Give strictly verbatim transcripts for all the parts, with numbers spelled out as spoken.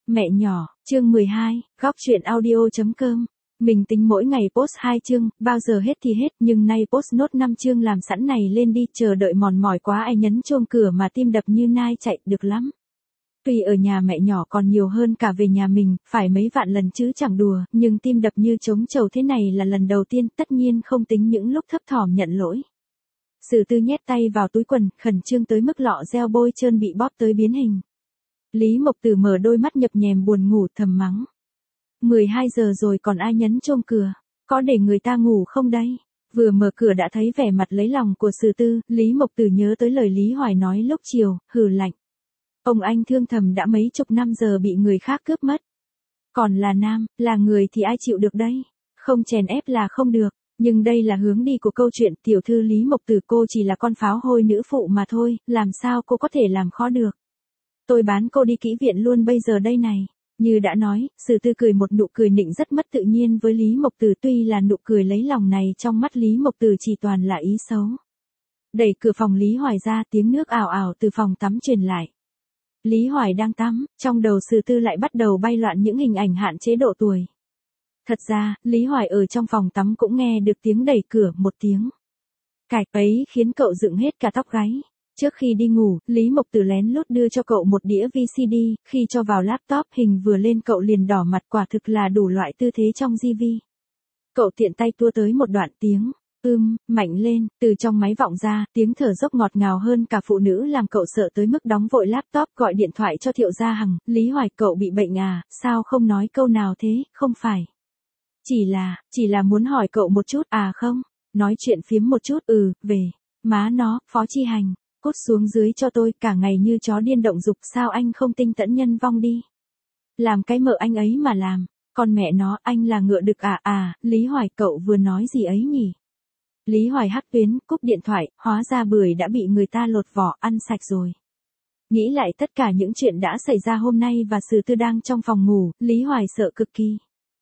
Mẹ nhỏ, chương mười hai, góc truyện audio.com. Mình tính mỗi ngày post hai chương, bao giờ hết thì hết, nhưng nay post nốt năm chương làm sẵn này lên đi, chờ đợi mòn mỏi quá ai nhấn chuông cửa mà tim đập như nai chạy, được lắm. Tuy ở nhà mẹ nhỏ còn nhiều hơn cả về nhà mình, phải mấy vạn lần chứ chẳng đùa, nhưng tim đập như trống trầu thế này là lần đầu tiên, tất nhiên không tính những lúc thấp thỏm nhận lỗi. Sử Tư nhét tay vào túi quần, khẩn trương tới mức lọ gel bôi trơn bị bóp tới biến hình. Lý Mộc Tử mở đôi mắt nhập nhèm buồn ngủ thầm mắng. mười hai giờ rồi còn ai nhấn chuông cửa, có để người ta ngủ không đây? Vừa mở cửa đã thấy vẻ mặt lấy lòng của Sử Tư, Lý Mộc Tử nhớ tới lời Lý Hoài nói lúc chiều, hừ lạnh. Ông anh thương thầm đã mấy chục năm giờ bị người khác cướp mất. Còn là nam, là người thì ai chịu được đây? Không chèn ép là không được. Nhưng đây là hướng đi của câu chuyện, tiểu thư Lý Mộc Tử, cô chỉ là con pháo hôi nữ phụ mà thôi, làm sao cô có thể làm khó được. Tôi bán cô đi kỹ viện luôn bây giờ đây này. Như đã nói, Sử Tư cười một nụ cười nịnh rất mất tự nhiên với Lý Mộc Tử, tuy là nụ cười lấy lòng này trong mắt Lý Mộc Tử chỉ toàn là ý xấu. Đẩy cửa phòng Lý Hoài ra, tiếng nước ào ào từ phòng tắm truyền lại. Lý Hoài đang tắm, trong đầu Sử Tư lại bắt đầu bay loạn những hình ảnh hạn chế độ tuổi. Thật ra, Lý Hoài ở trong phòng tắm cũng nghe được tiếng đẩy cửa, một tiếng cạch ấy khiến cậu dựng hết cả tóc gáy. Trước khi đi ngủ, Lý Mộc Tử lén lút đưa cho cậu một đĩa vê xê đê, khi cho vào laptop hình vừa lên cậu liền đỏ mặt, quả thực là đủ loại tư thế trong gi vi. Cậu tiện tay tua tới một đoạn tiếng, ưm, mạnh lên, từ trong máy vọng ra, tiếng thở dốc ngọt ngào hơn cả phụ nữ làm cậu sợ tới mức đóng vội laptop gọi điện thoại cho Thiệu Gia Hằng. Lý Hoài, cậu bị bệnh à, sao không nói câu nào thế, không phải. Chỉ là, chỉ là muốn hỏi cậu một chút, à không, nói chuyện phiếm một chút, ừ, về, má nó, Phó Chi Hành, cút xuống dưới cho tôi, cả ngày như chó điên động dục, sao anh không tinh tẫn nhân vong đi. Làm cái mợ anh ấy mà làm, con mẹ nó, anh là ngựa đực à, à, Lý Hoài, cậu vừa nói gì ấy nhỉ? Lý Hoài hắc tuyến, cúp điện thoại, hóa ra bưởi đã bị người ta lột vỏ, ăn sạch rồi. Nghĩ lại tất cả những chuyện đã xảy ra hôm nay và Sử Tư đang trong phòng ngủ, Lý Hoài sợ cực kỳ.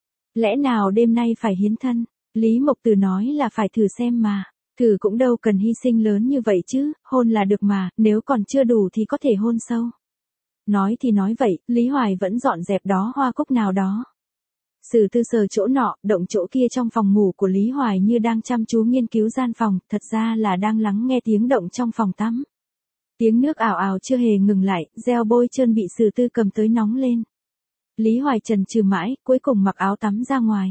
Lẽ nào đêm nay phải hiến thân? Lý Mộc Tử nói là phải thử xem mà. Thử cũng đâu cần hy sinh lớn như vậy chứ, hôn là được mà, nếu còn chưa đủ thì có thể hôn sâu. Nói thì nói vậy, Lý Hoài vẫn dọn dẹp đó hoa cúc nào đó. Sử Tư sờ chỗ nọ, động chỗ kia trong phòng ngủ của Lý Hoài như đang chăm chú nghiên cứu gian phòng, thật ra là đang lắng nghe tiếng động trong phòng tắm. Tiếng nước ào ào chưa hề ngừng lại, gel bôi trơn bị Sử Tư cầm tới nóng lên. Lý Hoài chần chừ mãi, cuối cùng mặc áo tắm ra ngoài.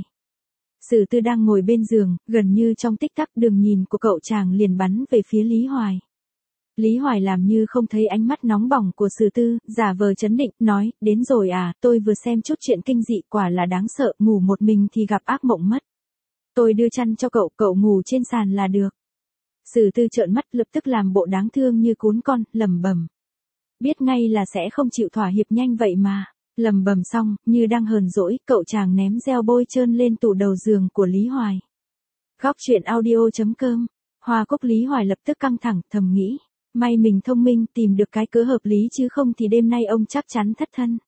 Sử Tư đang ngồi bên giường, gần như trong tích tắc đường nhìn của cậu chàng liền bắn về phía Lý Hoài. Lý Hoài làm như không thấy ánh mắt nóng bỏng của Sử Tư, giả vờ trấn định, nói, đến rồi à, tôi vừa xem chút chuyện kinh dị, quả là đáng sợ, ngủ một mình thì gặp ác mộng mất. Tôi đưa chăn cho cậu, cậu ngủ trên sàn là được. Sử Tư trợn mắt lập tức làm bộ đáng thương như cún con, lẩm bẩm. Biết ngay là sẽ không chịu thỏa hiệp nhanh vậy mà. Lầm bầm xong, như đang hờn dỗi, cậu chàng ném gel bôi trơn lên tủ đầu giường của Lý Hoài. Góc truyện audio.com. Hoa cúc Lý Hoài lập tức căng thẳng, thầm nghĩ. May mình thông minh tìm được cái cớ hợp lý chứ không thì đêm nay ông chắc chắn thất thân.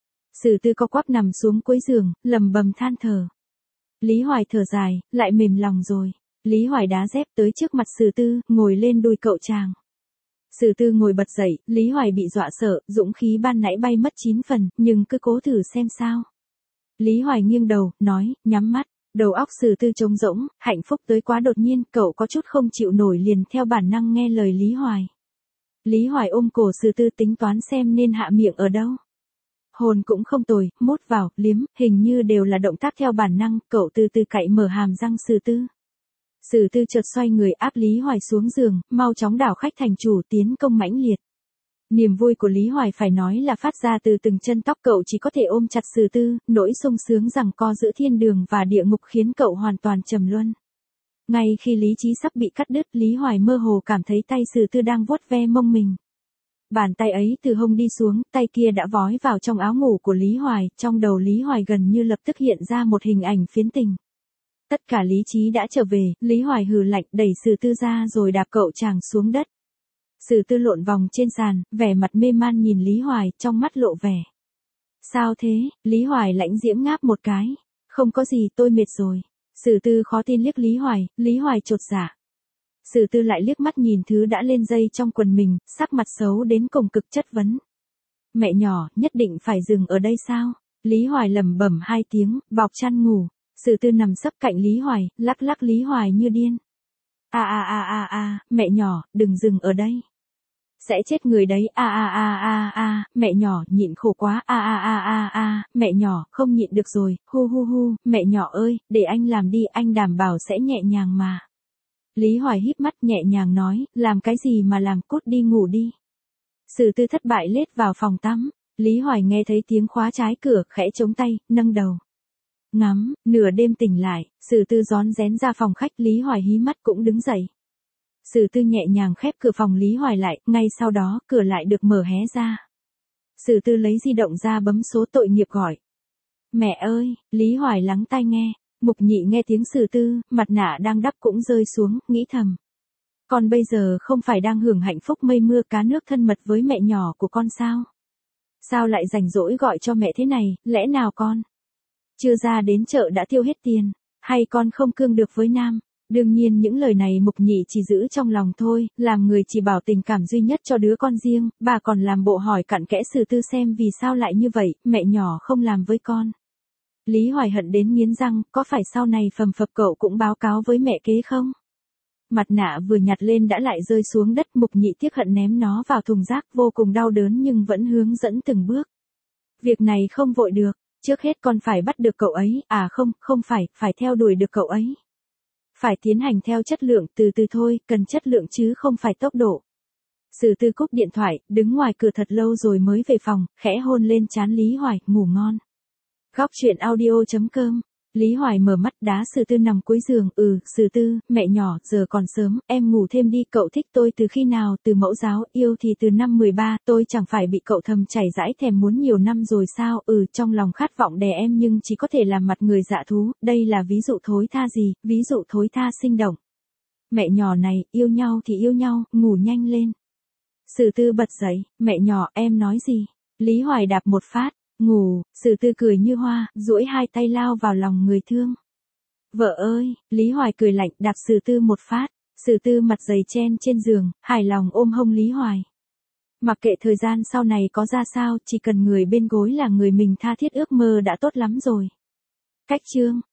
Sử Tư co quắp nằm xuống cuối giường, lầm bầm than thở. Lý Hoài thở dài, lại mềm lòng rồi. Lý Hoài đá dép tới trước mặt Sử Tư, ngồi lên đùi cậu chàng. Sử Tư ngồi bật dậy, Lý Hoài bị dọa sợ, dũng khí ban nãy bay mất chín phần, nhưng cứ cố thử xem sao. Lý Hoài nghiêng đầu, nói, nhắm mắt, đầu óc Sử Tư trống rỗng, hạnh phúc tới quá đột nhiên, cậu có chút không chịu nổi liền theo bản năng nghe lời Lý Hoài. Lý Hoài ôm cổ Sử Tư tính toán xem nên hạ miệng ở đâu. Hồn cũng không tồi, mút vào, liếm, hình như đều là động tác theo bản năng, cậu từ từ cạy mở hàm răng Sử Tư. Sử Tư chợt xoay người áp Lý Hoài xuống giường, mau chóng đảo khách thành chủ tiến công mãnh liệt. Niềm vui của Lý Hoài phải nói là phát ra từ từng chân tóc, cậu chỉ có thể ôm chặt Sử Tư, nỗi sung sướng giằng co giữa thiên đường và địa ngục khiến cậu hoàn toàn trầm luân. Ngay khi lý trí sắp bị cắt đứt, Lý Hoài mơ hồ cảm thấy tay Sử Tư đang vuốt ve mông mình. Bàn tay ấy từ hông đi xuống, tay kia đã vói vào trong áo ngủ của Lý Hoài, trong đầu Lý Hoài gần như lập tức hiện ra một hình ảnh phiến tình. Tất cả lý trí đã trở về, Lý Hoài hừ lạnh đẩy Sử Tư ra rồi đạp cậu chàng xuống đất. Sử Tư lộn vòng trên sàn, vẻ mặt mê man nhìn Lý Hoài, trong mắt lộ vẻ. Sao thế? Lý Hoài lãnh diễm ngáp một cái. Không có gì, tôi mệt rồi. Sử Tư khó tin liếc Lý Hoài, Lý Hoài chột dạ. Sử Tư lại liếc mắt nhìn thứ đã lên dây trong quần mình, sắc mặt xấu đến cùng cực chất vấn. Mẹ nhỏ, nhất định phải dừng ở đây sao? Lý Hoài lẩm bẩm hai tiếng, bọc chăn ngủ. Sử Tư nằm sấp cạnh Lý Hoài, lắc lắc Lý Hoài như điên. A a a a a, mẹ nhỏ, đừng dừng ở đây. Sẽ chết người đấy. A a a a a, mẹ nhỏ, nhịn khổ quá. A a a a a, mẹ nhỏ, không nhịn được rồi. Hu hu hu, mẹ nhỏ ơi, để anh làm đi, anh đảm bảo sẽ nhẹ nhàng mà. Lý Hoài híp mắt nhẹ nhàng nói, làm cái gì mà làm, cút đi ngủ đi. Sử Tư thất bại lết vào phòng tắm. Lý Hoài nghe thấy tiếng khóa trái cửa, khẽ chống tay, nâng đầu. Ngắm, nửa đêm tỉnh lại, Sử Tư rón rén ra phòng khách, Lý Hoài hí mắt cũng đứng dậy. Sử Tư nhẹ nhàng khép cửa phòng Lý Hoài lại, ngay sau đó, cửa lại được mở hé ra. Sử Tư lấy di động ra bấm số tội nghiệp gọi. Mẹ ơi, Lý Hoài lắng tai nghe, Mục Nhị nghe tiếng Sử Tư, mặt nạ đang đắp cũng rơi xuống, nghĩ thầm. Con bây giờ không phải đang hưởng hạnh phúc mây mưa cá nước thân mật với mẹ nhỏ của con sao? Sao lại rảnh rỗi gọi cho mẹ thế này, lẽ nào con chưa ra đến chợ đã tiêu hết tiền, hay con không cương được với Nam? Đương nhiên những lời này Mục Nhị chỉ giữ trong lòng thôi, làm người chỉ bảo tình cảm duy nhất cho đứa con riêng, bà còn làm bộ hỏi cặn kẽ Sử Tư xem vì sao lại như vậy, mẹ nhỏ không làm với con. Lý Hoài hận đến nghiến răng, có phải sau này phầm phập cậu cũng báo cáo với mẹ kế không? Mặt nạ vừa nhặt lên đã lại rơi xuống đất, Mục Nhị tiếc hận ném nó vào thùng rác, vô cùng đau đớn nhưng vẫn hướng dẫn từng bước. Việc này không vội được, trước hết con phải bắt được cậu ấy, à không, không phải, phải theo đuổi được cậu ấy. Phải tiến hành theo chất lượng, từ từ thôi, cần chất lượng chứ không phải tốc độ. Sử Tư cúp điện thoại, đứng ngoài cửa thật lâu rồi mới về phòng, khẽ hôn lên trán Lý Hoài, ngủ ngon. Góc truyện audio chấm com. Lý Hoài mở mắt đá Sử Tư nằm cuối giường, ừ, Sử Tư, mẹ nhỏ, giờ còn sớm, em ngủ thêm đi, cậu thích tôi từ khi nào, từ mẫu giáo, yêu thì từ năm mười ba, tôi chẳng phải bị cậu thầm chảy dãi thèm muốn nhiều năm rồi sao, ừ, trong lòng khát vọng đè em nhưng chỉ có thể làm mặt người dạ thú, đây là ví dụ thối tha gì, ví dụ thối tha sinh động. Mẹ nhỏ này, yêu nhau thì yêu nhau, ngủ nhanh lên. Sử Tư bật dậy, mẹ nhỏ, em nói gì? Lý Hoài đạp một phát. Ngủ, Sử Tư cười như hoa, duỗi hai tay lao vào lòng người thương. Vợ ơi, Lý Hoài cười lạnh đạp Sử Tư một phát, Sử Tư mặt dày chen trên giường, hài lòng ôm hông Lý Hoài. Mặc kệ thời gian sau này có ra sao, chỉ cần người bên gối là người mình tha thiết ước mơ đã tốt lắm rồi. Cách chương